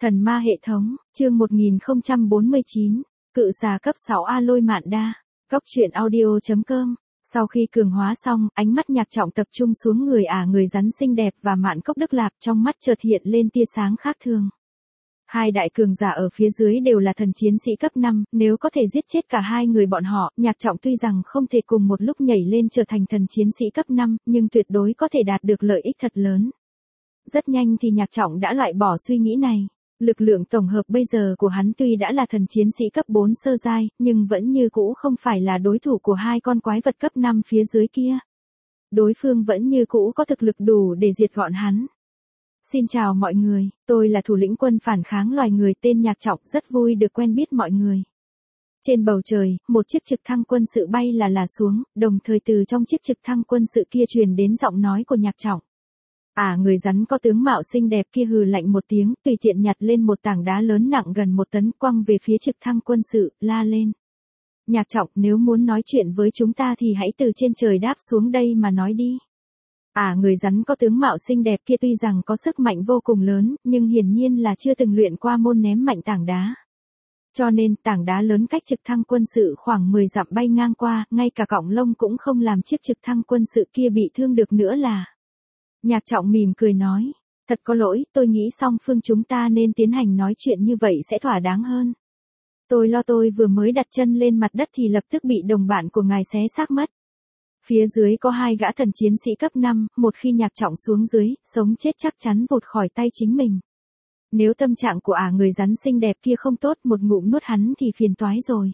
Thần ma hệ thống, chương 1049, cự xà cấp 6 Aloy Mạn Đa, góc truyện audio.com. Sau khi cường hóa xong, ánh mắt Nhạc Trọng tập trung xuống người rắn xinh đẹp và Mạn Cốc Đức Lạp, trong mắt chợt hiện lên tia sáng khác thường. Hai đại cường giả ở phía dưới đều là thần chiến sĩ cấp 5, nếu có thể giết chết cả hai người bọn họ, Nhạc Trọng tuy rằng không thể cùng một lúc nhảy lên trở thành thần chiến sĩ cấp 5, nhưng tuyệt đối có thể đạt được lợi ích thật lớn. Rất nhanh thì Nhạc Trọng đã loại bỏ suy nghĩ này. Lực lượng tổng hợp bây giờ của hắn tuy đã là thần chiến sĩ cấp 4 sơ giai, nhưng vẫn như cũ không phải là đối thủ của hai con quái vật cấp 5 phía dưới kia. Đối phương vẫn như cũ có thực lực đủ để diệt gọn hắn. Xin chào mọi người, tôi là thủ lĩnh quân phản kháng loài người tên Nhạc Trọng, rất vui được quen biết mọi người. Trên bầu trời, một chiếc trực thăng quân sự bay là xuống, đồng thời từ trong chiếc trực thăng quân sự kia truyền đến giọng nói của Nhạc Trọng. Người rắn có tướng mạo xinh đẹp kia hừ lạnh một tiếng, tùy tiện nhặt lên một tảng đá lớn nặng gần 1 tấn quăng về phía trực thăng quân sự, la lên. Nhạc Trọng, nếu muốn nói chuyện với chúng ta thì hãy từ trên trời đáp xuống đây mà nói đi. Người rắn có tướng mạo xinh đẹp kia tuy rằng có sức mạnh vô cùng lớn, nhưng hiển nhiên là chưa từng luyện qua môn ném mạnh tảng đá. Cho nên tảng đá lớn cách trực thăng quân sự khoảng 10 dặm bay ngang qua, ngay cả cọng lông cũng không làm chiếc trực thăng quân sự kia bị thương được nữa là. Nhạc Trọng mỉm cười nói, thật có lỗi, tôi nghĩ song phương chúng ta nên tiến hành nói chuyện như vậy sẽ thỏa đáng hơn. Tôi vừa mới đặt chân lên mặt đất thì lập tức bị đồng bạn của ngài xé xác mất. Phía dưới có hai gã thần chiến sĩ cấp 5, một khi Nhạc Trọng xuống dưới, sống chết chắc chắn vụt khỏi tay chính mình. Nếu tâm trạng của người rắn xinh đẹp kia không tốt, một ngụm nuốt hắn thì phiền toái rồi.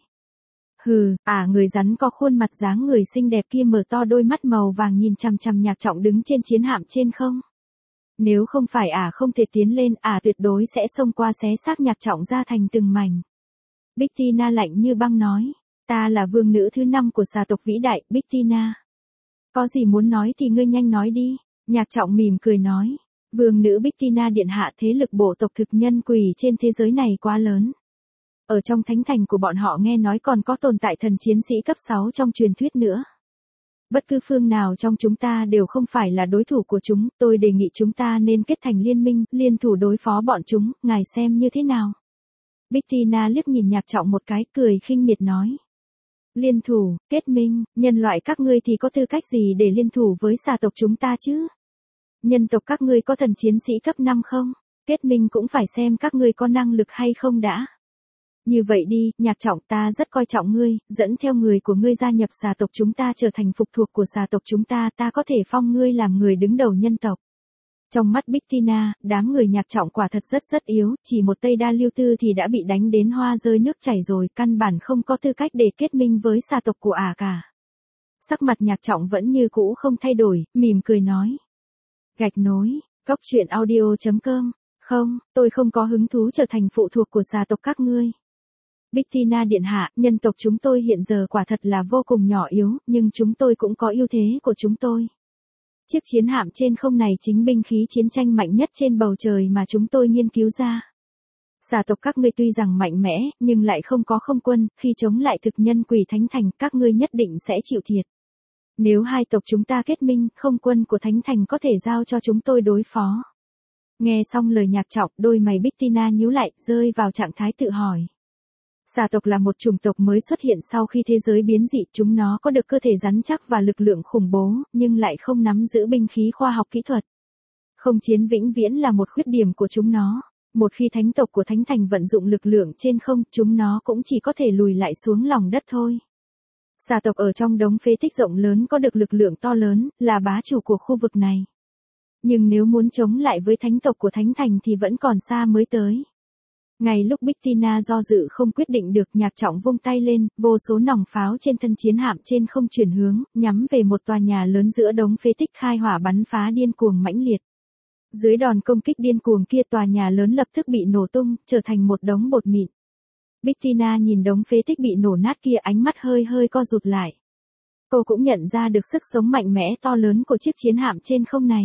Người rắn có khuôn mặt dáng người xinh đẹp kia mở to đôi mắt màu vàng nhìn chằm chằm Nhạc Trọng đứng trên chiến hạm trên không. Nếu không phải không thể tiến lên, tuyệt đối sẽ xông qua xé xác Nhạc Trọng ra thành từng mảnh. Bích Tina lạnh như băng nói, ta là vương nữ thứ 5 của xà tộc vĩ đại, Bích Tina. Có gì muốn nói thì ngươi nhanh nói đi, Nhạc Trọng mỉm cười nói. Vương nữ Bích Tina điện hạ, thế lực bộ tộc thực nhân quỷ trên thế giới này quá lớn. Ở trong thánh thành của bọn họ nghe nói còn có tồn tại thần chiến sĩ cấp 6 trong truyền thuyết nữa. Bất cứ phương nào trong chúng ta đều không phải là đối thủ của chúng, tôi đề nghị chúng ta nên kết thành liên minh, liên thủ đối phó bọn chúng, ngài xem như thế nào. Bích Tina liếc nhìn Nhạc Trọng một cái, cười khinh miệt nói. Liên thủ, kết minh, nhân loại các ngươi thì có tư cách gì để liên thủ với xà tộc chúng ta chứ? Nhân tộc các ngươi có thần chiến sĩ cấp 5 không? Kết minh cũng phải xem các ngươi có năng lực hay không đã. Như vậy đi, Nhạc Trọng, ta rất coi trọng ngươi, dẫn theo người của ngươi gia nhập xà tộc chúng ta trở thành phục thuộc của xà tộc chúng ta, ta có thể phong ngươi làm người đứng đầu nhân tộc. Trong mắt Bích Tina, đám người Nhạc Trọng quả thật rất yếu, chỉ một Tây Đa Lưu Tư thì đã bị đánh đến hoa rơi nước chảy rồi, căn bản không có tư cách để kết minh với xà tộc của cả. Sắc mặt Nhạc Trọng vẫn như cũ không thay đổi, mỉm cười nói. Gạch nối, góc truyện audio.com, không, tôi không có hứng thú trở thành phụ thuộc của xà tộc các ngươi. Bích Tina điện hạ, nhân tộc chúng tôi hiện giờ quả thật là vô cùng nhỏ yếu, nhưng chúng tôi cũng có ưu thế của chúng tôi. Chiếc chiến hạm trên không này chính binh khí chiến tranh mạnh nhất trên bầu trời mà chúng tôi nghiên cứu ra. Xà tộc các ngươi tuy rằng mạnh mẽ, nhưng lại không có không quân, khi chống lại thực nhân quỷ thánh thành, các ngươi nhất định sẽ chịu thiệt. Nếu hai tộc chúng ta kết minh, không quân của thánh thành có thể giao cho chúng tôi đối phó. Nghe xong lời Nhạc Trọng, đôi mày Bích Tina nhíu lại, rơi vào trạng thái tự hỏi. Xà tộc là một chủng tộc mới xuất hiện sau khi thế giới biến dị, chúng nó có được cơ thể rắn chắc và lực lượng khủng bố, nhưng lại không nắm giữ binh khí khoa học kỹ thuật. Không chiến vĩnh viễn là một khuyết điểm của chúng nó. Một khi thánh tộc của thánh thành vận dụng lực lượng trên không, chúng nó cũng chỉ có thể lùi lại xuống lòng đất thôi. Xà tộc ở trong đống phế tích rộng lớn có được lực lượng to lớn, là bá chủ của khu vực này. Nhưng nếu muốn chống lại với thánh tộc của thánh thành thì vẫn còn xa mới tới. Ngay lúc Bích Tina do dự không quyết định được, Nhạc Trọng vung tay lên, vô số nòng pháo trên thân chiến hạm trên không chuyển hướng, nhắm về một tòa nhà lớn giữa đống phế tích khai hỏa bắn phá điên cuồng mãnh liệt. Dưới đòn công kích điên cuồng kia, tòa nhà lớn lập tức bị nổ tung, trở thành một đống bột mịn. Bích Tina nhìn đống phế tích bị nổ nát kia, ánh mắt hơi co rụt lại. Cô cũng nhận ra được sức sống mạnh mẽ to lớn của chiếc chiến hạm trên không này.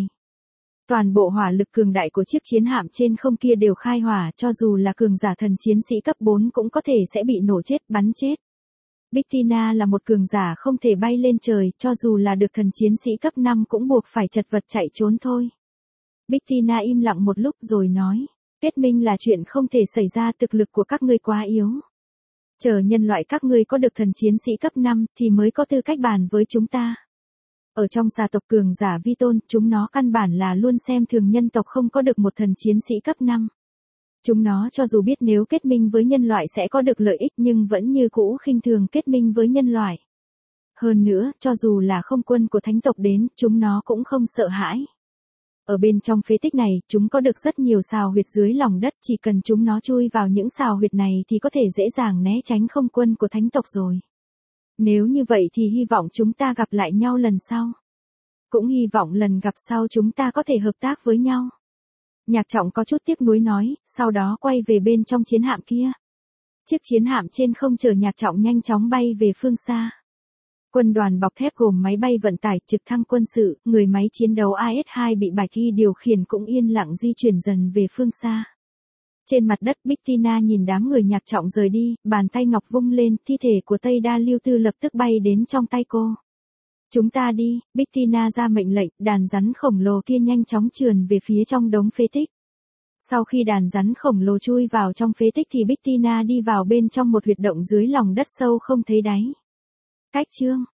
Toàn bộ hỏa lực cường đại của chiếc chiến hạm trên không kia đều khai hỏa, cho dù là cường giả thần chiến sĩ cấp 4 cũng có thể sẽ bị nổ chết, bắn chết. Bích Tina là một cường giả không thể bay lên trời, cho dù là được thần chiến sĩ cấp 5 cũng buộc phải chật vật chạy trốn thôi. Bích Tina im lặng một lúc rồi nói, Kết minh là chuyện không thể xảy ra, thực lực của các ngươi quá yếu. Chờ nhân loại các ngươi có được thần chiến sĩ cấp 5 thì mới có tư cách bàn với chúng ta. Ở trong gia tộc cường giả vi tôn, chúng nó căn bản là luôn xem thường nhân tộc không có được một thần chiến sĩ cấp 5. Chúng nó cho dù biết nếu kết minh với nhân loại sẽ có được lợi ích nhưng vẫn như cũ khinh thường kết minh với nhân loại. Hơn nữa, cho dù là không quân của thánh tộc đến, chúng nó cũng không sợ hãi. Ở bên trong phế tích này, chúng có được rất nhiều sào huyệt dưới lòng đất, chỉ cần chúng nó chui vào những sào huyệt này thì có thể dễ dàng né tránh không quân của thánh tộc rồi. Nếu như vậy thì hy vọng chúng ta gặp lại nhau lần sau. Cũng hy vọng lần gặp sau chúng ta có thể hợp tác với nhau. Nhạc Trọng có chút tiếc nuối nói, sau đó quay về bên trong chiến hạm kia. Chiếc chiến hạm trên không chờ Nhạc Trọng nhanh chóng bay về phương xa. Quân đoàn bọc thép gồm máy bay vận tải, trực thăng quân sự, người máy chiến đấu AS-2 bị Bạch Y điều khiển cũng yên lặng di chuyển dần về phương xa. Trên mặt đất Bích Tina nhìn đám người Nhạc Trọng rời đi, bàn tay ngọc vung lên, thi thể của Tây Đa Lưu Tư lập tức bay đến trong tay cô. Chúng ta đi, Bích Tina ra mệnh lệnh, đàn rắn khổng lồ kia nhanh chóng trườn về phía trong đống phế tích. Sau khi đàn rắn khổng lồ chui vào trong phế tích thì Bích Tina đi vào bên trong một huyệt động dưới lòng đất sâu không thấy đáy. Cách chương